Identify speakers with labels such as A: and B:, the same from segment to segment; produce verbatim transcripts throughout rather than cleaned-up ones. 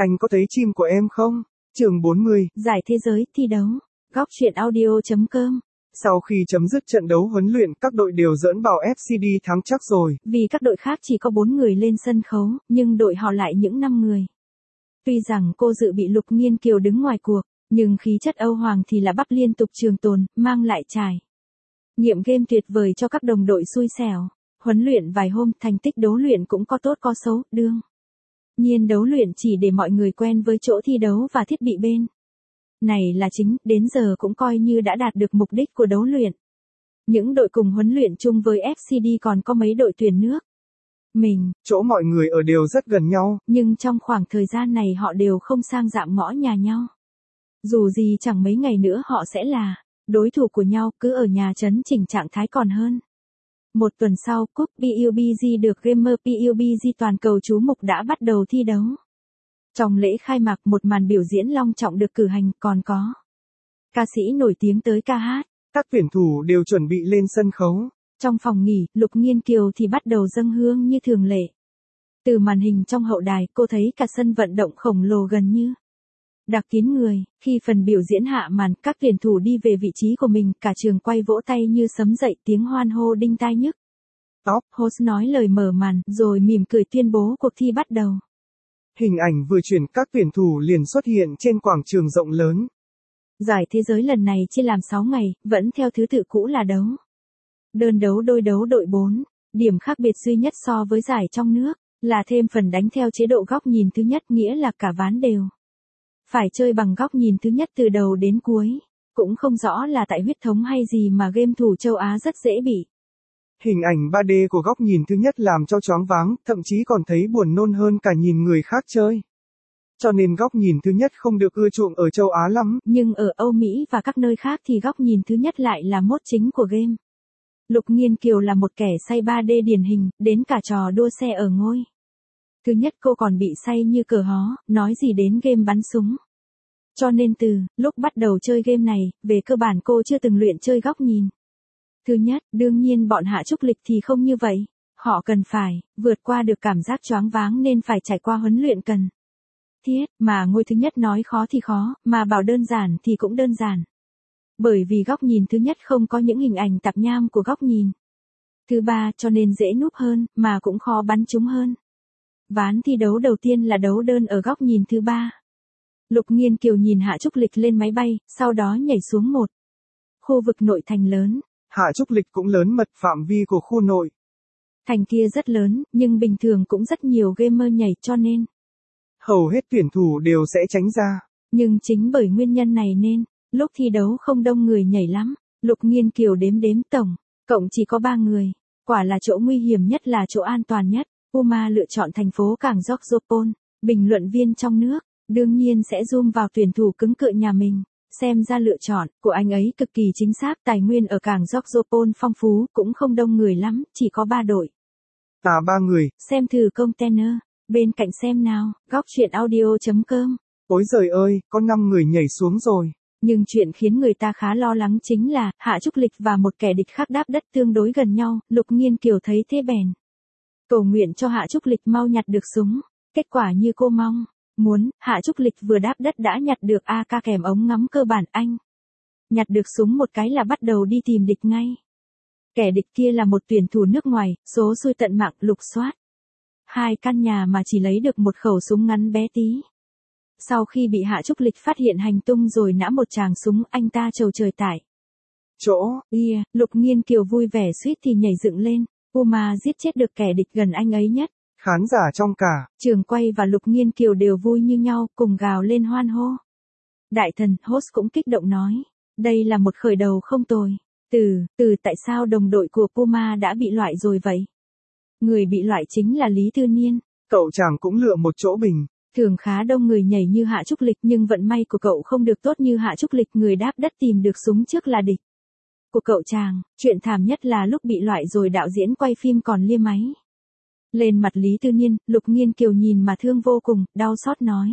A: Anh có thấy chim của em không? Chương bốn mươi.
B: Giải thế giới thi đấu. Góc truyện audio chấm com.
A: Sau khi chấm dứt trận đấu huấn luyện, các đội đều dẫn bảo ép xê đê thắng chắc rồi.
B: Vì các đội khác chỉ có bốn người lên sân khấu, nhưng đội họ lại những năm người. Tuy rằng cô dự bị Lục Nghiên Kiều đứng ngoài cuộc, nhưng khí chất Âu Hoàng thì là bắp liên tục trường tồn, mang lại trải nghiệm game tuyệt vời cho các đồng đội xui xẻo. Huấn luyện vài hôm, thành tích đấu luyện cũng có tốt có xấu, đương nhiên đấu luyện chỉ để mọi người quen với chỗ thi đấu và thiết bị bên này là chính, đến giờ cũng coi như đã đạt được mục đích của đấu luyện. Những đội cùng huấn luyện chung với ép xê đê còn có mấy đội tuyển nước mình.
A: Chỗ mọi người ở đều rất gần nhau.
B: Nhưng trong khoảng thời gian này họ đều không sang dạm ngõ nhà nhau. Dù gì chẳng mấy ngày nữa họ sẽ là đối thủ của nhau, cứ ở nhà chấn chỉnh trạng thái còn hơn. Một tuần sau, cúp pê u bê giê được Gamer pê u bê giê toàn cầu chú mục đã bắt đầu thi đấu. Trong lễ khai mạc, một màn biểu diễn long trọng được cử hành, còn có ca sĩ nổi tiếng tới ca hát.
A: Các tuyển thủ đều chuẩn bị lên sân khấu.
B: Trong phòng nghỉ, Lục Nghiên Kiều thì bắt đầu dâng hương như thường lệ. Từ màn hình trong hậu đài, cô thấy cả sân vận động khổng lồ gần như đặc kín người. Khi phần biểu diễn hạ màn, các tuyển thủ đi về vị trí của mình, cả trường quay vỗ tay như sấm dậy, tiếng hoan hô đinh tai nhức.
A: Top
B: Host nói lời mở màn, rồi mỉm cười tuyên bố cuộc thi bắt đầu.
A: Hình ảnh vừa chuyển, các tuyển thủ liền xuất hiện trên quảng trường rộng lớn.
B: Giải thế giới lần này chia làm sáu ngày, vẫn theo thứ tự cũ là đấu đơn, đấu đôi, đấu đội bốn. Điểm khác biệt duy nhất so với giải trong nước là thêm phần đánh theo chế độ góc nhìn thứ nhất, nghĩa là cả ván đều phải chơi bằng góc nhìn thứ nhất từ đầu đến cuối. Cũng không rõ là tại huyết thống hay gì mà game thủ châu Á rất dễ bị
A: hình ảnh ba D của góc nhìn thứ nhất làm cho choáng váng, thậm chí còn thấy buồn nôn hơn cả nhìn người khác chơi. Cho nên góc nhìn thứ nhất không được ưa chuộng ở châu Á lắm.
B: Nhưng ở Âu Mỹ và các nơi khác thì góc nhìn thứ nhất lại là mốt chính của game. Lục Nghiên Kiều là một kẻ say ba D điển hình, đến cả trò đua xe ở ngôi thứ nhất cô còn bị say như cờ hó, nói gì đến game bắn súng. Cho nên từ lúc bắt đầu chơi game này, về cơ bản cô chưa từng luyện chơi góc nhìn thứ nhất. Đương nhiên bọn Hạ Trúc Lịch thì không như vậy. Họ cần phải vượt qua được cảm giác choáng váng nên phải trải qua huấn luyện cần thiết, mà ngôi thứ nhất nói khó thì khó, mà bảo đơn giản thì cũng đơn giản. Bởi vì góc nhìn thứ nhất không có những hình ảnh tạp nham của góc nhìn thứ ba, cho nên dễ núp hơn, mà cũng khó bắn trúng hơn. Ván thi đấu đầu tiên là đấu đơn ở góc nhìn thứ ba. Lục Nghiên Kiều nhìn Hạ Trúc Lịch lên máy bay, sau đó nhảy xuống một khu vực nội thành lớn.
A: Hạ Trúc Lịch cũng lớn mật, phạm vi của khu nội
B: thành kia rất lớn, nhưng bình thường cũng rất nhiều gamer nhảy, cho nên
A: hầu hết tuyển thủ đều sẽ tránh ra.
B: Nhưng chính bởi nguyên nhân này nên lúc thi đấu không đông người nhảy lắm. Lục Nghiên Kiều đếm đếm tổng cộng chỉ có ba người. Quả là chỗ nguy hiểm nhất là chỗ an toàn nhất. Puma lựa chọn thành phố cảng Yorkshire. Bình luận viên trong nước đương nhiên sẽ zoom vào tuyển thủ cứng cựa nhà mình. Xem ra lựa chọn của anh ấy cực kỳ chính xác. Tài nguyên ở cảng Yorkshire phong phú, cũng không đông người lắm, chỉ có ba đội.
A: À ba người.
B: Xem thử container bên cạnh xem nào. Góc truyện audio chấm com.
A: Ôi giời ơi, có năm người nhảy xuống rồi.
B: Nhưng chuyện khiến người ta khá lo lắng chính là Hạ Trúc Lịch và một kẻ địch khác đáp đất tương đối gần nhau. Lục Nghiên Kiều thấy thế bèn cầu nguyện cho Hạ Trúc Lịch mau nhặt được súng. Kết quả như cô mong muốn, Hạ Trúc Lịch vừa đáp đất đã nhặt được a ca kèm ống ngắm cơ bản. Anh nhặt được súng một cái là bắt đầu đi tìm địch ngay. Kẻ địch kia là một tuyển thủ nước ngoài, số xui tận mạng lục soát hai căn nhà mà chỉ lấy được một khẩu súng ngắn bé tí. Sau khi bị Hạ Trúc Lịch phát hiện hành tung rồi nã một tràng súng, anh ta trầu trời tại
A: chỗ.
B: Yeah, Lục Nghiên Kiều vui vẻ suýt thì nhảy dựng lên. Puma giết chết được kẻ địch gần anh ấy nhất.
A: Khán giả trong cả
B: trường quay và Lục Nghiên Kiều đều vui như nhau, cùng gào lên hoan hô. Đại thần host cũng kích động nói, đây là một khởi đầu không tồi. Từ, từ tại sao đồng đội của Puma đã bị loại rồi vậy? Người bị loại chính là Lý Tư Niên.
A: Cậu chàng cũng lựa một chỗ bình
B: thường khá đông người nhảy như Hạ Trúc Lịch, nhưng vận may của cậu không được tốt như Hạ Trúc Lịch. Người đáp đất tìm được súng trước là địch của cậu chàng. Chuyện thảm nhất là lúc bị loại rồi đạo diễn quay phim còn lia máy lên mặt Lý Tư Niên. Lục Nghiên Kiều nhìn mà thương vô cùng, đau xót nói,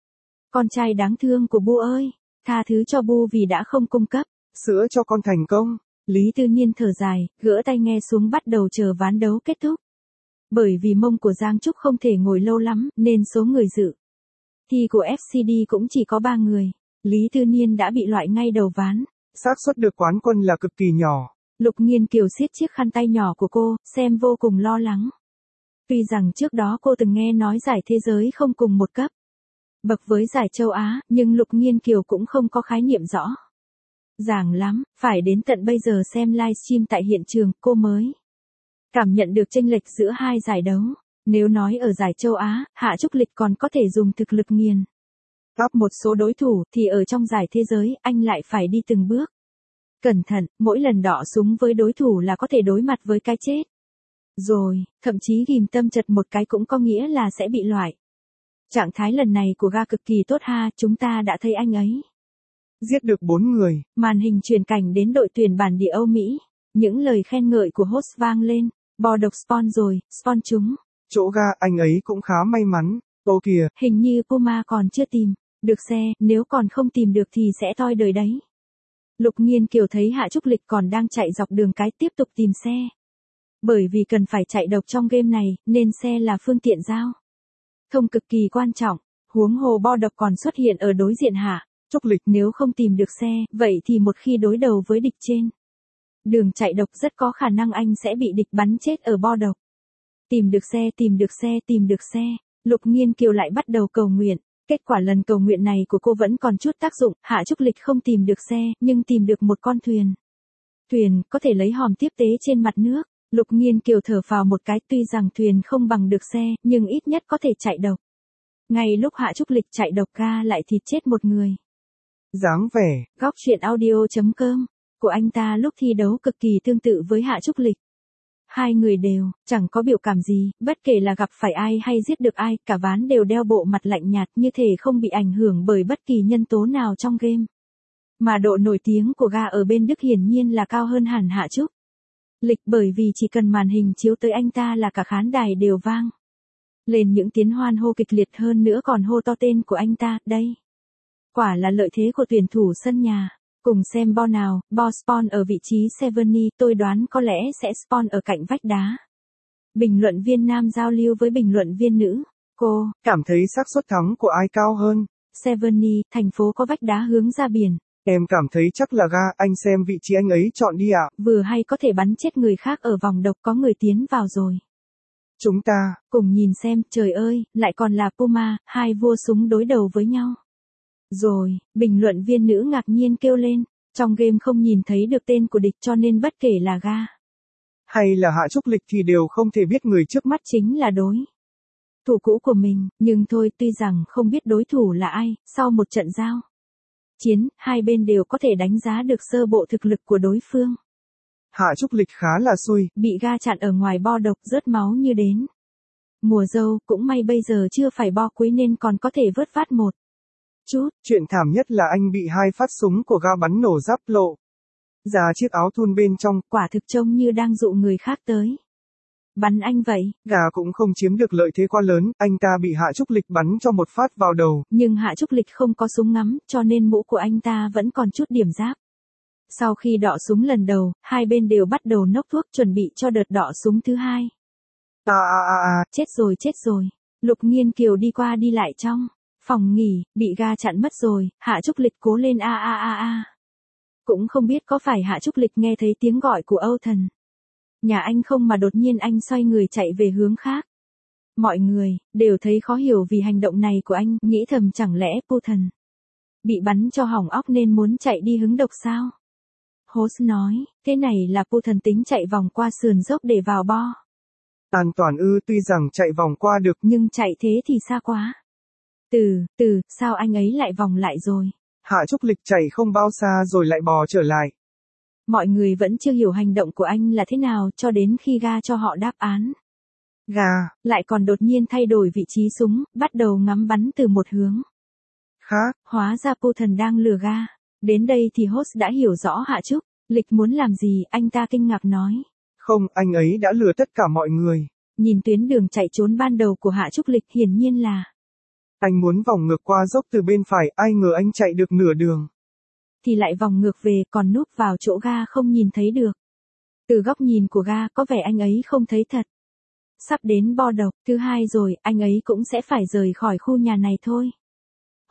B: con trai đáng thương của Bu ơi, tha thứ cho Bu vì đã không cung cấp
A: sữa cho con thành công.
B: Lý Tư Niên thở dài, gỡ tai nghe xuống bắt đầu chờ ván đấu kết thúc. Bởi vì mông của Giang Trúc không thể ngồi lâu lắm, nên số người dự Thi của ép xê đê cũng chỉ có ba người. Lý Tư Niên đã bị loại ngay đầu ván.
A: Xác suất được quán quân là cực kỳ nhỏ.
B: Lục Nghiên Kiều siết chiếc khăn tay nhỏ của cô, xem vô cùng lo lắng. Tuy rằng trước đó cô từng nghe nói giải thế giới không cùng một cấp bậc với giải châu Á, nhưng Lục Nghiên Kiều cũng không có khái niệm rõ ràng lắm, phải đến tận bây giờ xem livestream tại hiện trường, cô mới cảm nhận được chênh lệch giữa hai giải đấu. Nếu nói ở giải châu Á, Hạ Trúc Lịch còn có thể dùng thực lực nghiền áp một số đối thủ, thì ở trong giải thế giới, anh lại phải đi từng bước cẩn thận, mỗi lần đọ súng với đối thủ là có thể đối mặt với cái chết. Rồi, thậm chí ghim tâm chật một cái cũng có nghĩa là sẽ bị loại. Trạng thái lần này của Ga cực kỳ tốt ha, chúng ta đã thấy anh ấy
A: giết được bốn người.
B: Màn hình truyền cảnh đến đội tuyển bản địa Âu Mỹ. Những lời khen ngợi của host vang lên. Bò độc spawn rồi, spawn chúng.
A: Chỗ Ga anh ấy cũng khá may mắn. Ô kìa.
B: Hình như Puma còn chưa tìm được xe, nếu còn không tìm được thì sẽ toi đời đấy. Lục Nghiên Kiều thấy Hạ Trúc Lịch còn đang chạy dọc đường cái tiếp tục tìm xe. Bởi vì cần phải chạy độc trong game này, nên xe là phương tiện giao thông cực kỳ quan trọng. Huống hồ bo độc còn xuất hiện ở đối diện Hạ Trúc Lịch, nếu không tìm được xe, vậy thì một khi đối đầu với địch trên đường chạy độc rất có khả năng anh sẽ bị địch bắn chết ở bo độc. Tìm được xe, tìm được xe, tìm được xe. Lục Nghiên Kiều lại bắt đầu cầu nguyện. Kết quả lần cầu nguyện này của cô vẫn còn chút tác dụng, Hạ Trúc Lịch không tìm được xe, nhưng tìm được một con thuyền. Thuyền có thể lấy hòm tiếp tế trên mặt nước. Lục Nghiên Kiều thở phào một cái, tuy rằng thuyền không bằng được xe, nhưng ít nhất có thể chạy độc. Ngay lúc Hạ Trúc Lịch chạy độc, Ga lại thịt chết một người.
A: Dáng vẻ.
B: Góc truyện audio chấm com của anh ta lúc thi đấu cực kỳ tương tự với Hạ Trúc Lịch. Hai người đều, chẳng có biểu cảm gì, bất kể là gặp phải ai hay giết được ai, cả ván đều đeo bộ mặt lạnh nhạt như thể không bị ảnh hưởng bởi bất kỳ nhân tố nào trong game. Mà độ nổi tiếng của Ga ở bên Đức hiển nhiên là cao hơn hẳn Hạ Trúc Lịch, bởi vì chỉ cần màn hình chiếu tới anh ta là cả khán đài đều vang lên những tiếng hoan hô kịch liệt, hơn nữa còn hô to tên của anh ta. Đây quả là lợi thế của tuyển thủ sân nhà. Cùng xem bo nào. Bo spawn ở vị trí Seventy, tôi đoán có lẽ sẽ spawn ở cạnh vách đá. Bình luận viên nam giao lưu với bình luận viên nữ. Cô
A: cảm thấy xác suất thắng của ai cao hơn?
B: Seventy, thành phố có vách đá hướng ra biển.
A: Em cảm thấy chắc là Ga, anh xem vị trí anh ấy chọn đi ạ.
B: Vừa hay có thể bắn chết người khác ở vòng độc, có người tiến vào rồi.
A: Chúng ta
B: cùng nhìn xem, trời ơi, lại còn là Puma, hai vua súng đối đầu với nhau. Rồi, bình luận viên nữ ngạc nhiên kêu lên, trong game không nhìn thấy được tên của địch cho nên bất kể là Ga
A: hay là Hạ Trúc Lịch thì đều không thể biết người trước mắt
B: chính là đối thủ cũ của mình, nhưng thôi, tuy rằng không biết đối thủ là ai, sau một trận giao chiến, hai bên đều có thể đánh giá được sơ bộ thực lực của đối phương.
A: Hạ Trúc Lịch khá là xui,
B: bị Ga chặn ở ngoài bo độc, rớt máu như đến mùa dâu, cũng may bây giờ chưa phải bo cuối nên còn có thể vớt vát một chút.
A: Chuyện thảm nhất là anh bị hai phát súng của Ga bắn nổ giáp lộ ra chiếc áo thun bên trong,
B: quả thực trông như đang dụ người khác tới bắn anh vậy.
A: Ga cũng không chiếm được lợi thế quá lớn, anh ta bị Hạ Trúc Lịch bắn cho một phát vào đầu.
B: Nhưng Hạ Trúc Lịch không có súng ngắm, cho nên mũ của anh ta vẫn còn chút điểm giáp. Sau khi đọ súng lần đầu, hai bên đều bắt đầu nốc thuốc chuẩn bị cho đợt đọ súng thứ hai.
A: À à à à,
B: chết rồi chết rồi. Lục Nghiên Kiều đi qua đi lại trong phòng nghỉ, bị Ga chặn mất rồi, Hạ Trúc Lịch cố lên a a a a. Cũng không biết có phải Hạ Trúc Lịch nghe thấy tiếng gọi của Âu Thần nhà anh không mà đột nhiên anh xoay người chạy về hướng khác. Mọi người đều thấy khó hiểu vì hành động này của anh, nghĩ thầm chẳng lẽ Pu Thần bị bắn cho hỏng óc nên muốn chạy đi hứng độc sao? Host nói, thế này là Pu Thần tính chạy vòng qua sườn dốc để vào bo.
A: An toàn ư? Tuy rằng chạy vòng qua được,
B: nhưng chạy thế thì xa quá. Từ, từ, sao anh ấy lại vòng lại rồi?
A: Hạ Trúc Lịch chạy không bao xa rồi lại bò trở lại.
B: Mọi người vẫn chưa hiểu hành động của anh là thế nào cho đến khi Ga cho họ đáp án.
A: Ga
B: lại còn đột nhiên thay đổi vị trí súng, bắt đầu ngắm bắn từ một hướng
A: khác.
B: Hóa ra Pu Thần đang lừa Ga. Đến đây thì host đã hiểu rõ Hạ Trúc Lịch muốn làm gì, anh ta kinh ngạc nói.
A: Không, anh ấy đã lừa tất cả mọi người.
B: Nhìn tuyến đường chạy trốn ban đầu của Hạ Trúc Lịch, hiển nhiên là
A: anh muốn vòng ngược qua dốc từ bên phải, ai ngờ anh chạy được nửa đường
B: thì lại vòng ngược về, còn núp vào chỗ Ga không nhìn thấy được. Từ góc nhìn của Ga, có vẻ anh ấy không thấy thật. Sắp đến bo độc thứ hai rồi, anh ấy cũng sẽ phải rời khỏi khu nhà này thôi.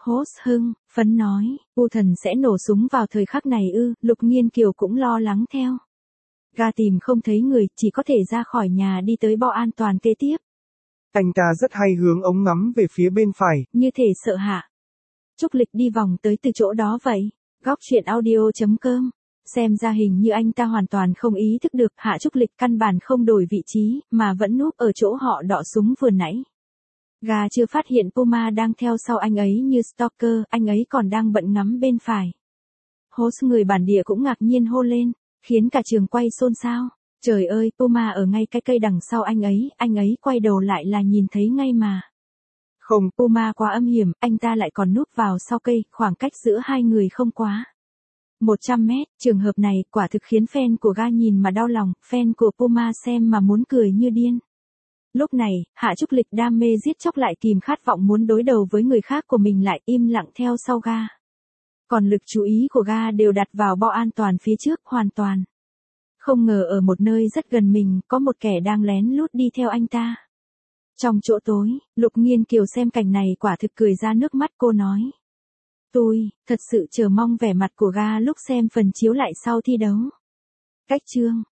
B: Host hưng, phấn nói, U Thần sẽ nổ súng vào thời khắc này ư, Lục Nghiên Kiều cũng lo lắng theo. Ga tìm không thấy người, chỉ có thể ra khỏi nhà đi tới bo an toàn kế tiếp.
A: Anh ta rất hay hướng ống ngắm về phía bên phải.
B: Như thể sợ Hạ Trúc Lịch đi vòng tới từ chỗ đó vậy. Góc truyện audio chấm com. Xem ra hình như anh ta hoàn toàn không ý thức được Hạ Trúc Lịch căn bản không đổi vị trí, mà vẫn núp ở chỗ họ đọ súng vừa nãy. Gà chưa phát hiện Puma đang theo sau anh ấy như stalker, anh ấy còn đang bận ngắm bên phải. Host người bản địa cũng ngạc nhiên hô lên, khiến cả trường quay xôn xao. Trời ơi, Puma ở ngay cái cây đằng sau anh ấy, anh ấy quay đầu lại là nhìn thấy ngay mà.
A: Không,
B: Puma quá âm hiểm, anh ta lại còn núp vào sau cây, khoảng cách giữa hai người không quá một trăm mét, trường hợp này quả thực khiến fan của Ga nhìn mà đau lòng, fan của Puma xem mà muốn cười như điên. Lúc này, Hạ Trúc Lịch đam mê giết chóc lại kìm khát vọng muốn đối đầu với người khác của mình lại im lặng theo sau Ga. Còn lực chú ý của Ga đều đặt vào bo an toàn phía trước hoàn toàn. Không ngờ ở một nơi rất gần mình, có một kẻ đang lén lút đi theo anh ta. Trong chỗ tối, Lục Nghiên Kiều xem cảnh này quả thực cười ra nước mắt, cô nói. Tôi, thật sự chờ mong vẻ mặt của Ga lúc xem phần chiếu lại sau thi đấu. Cách chương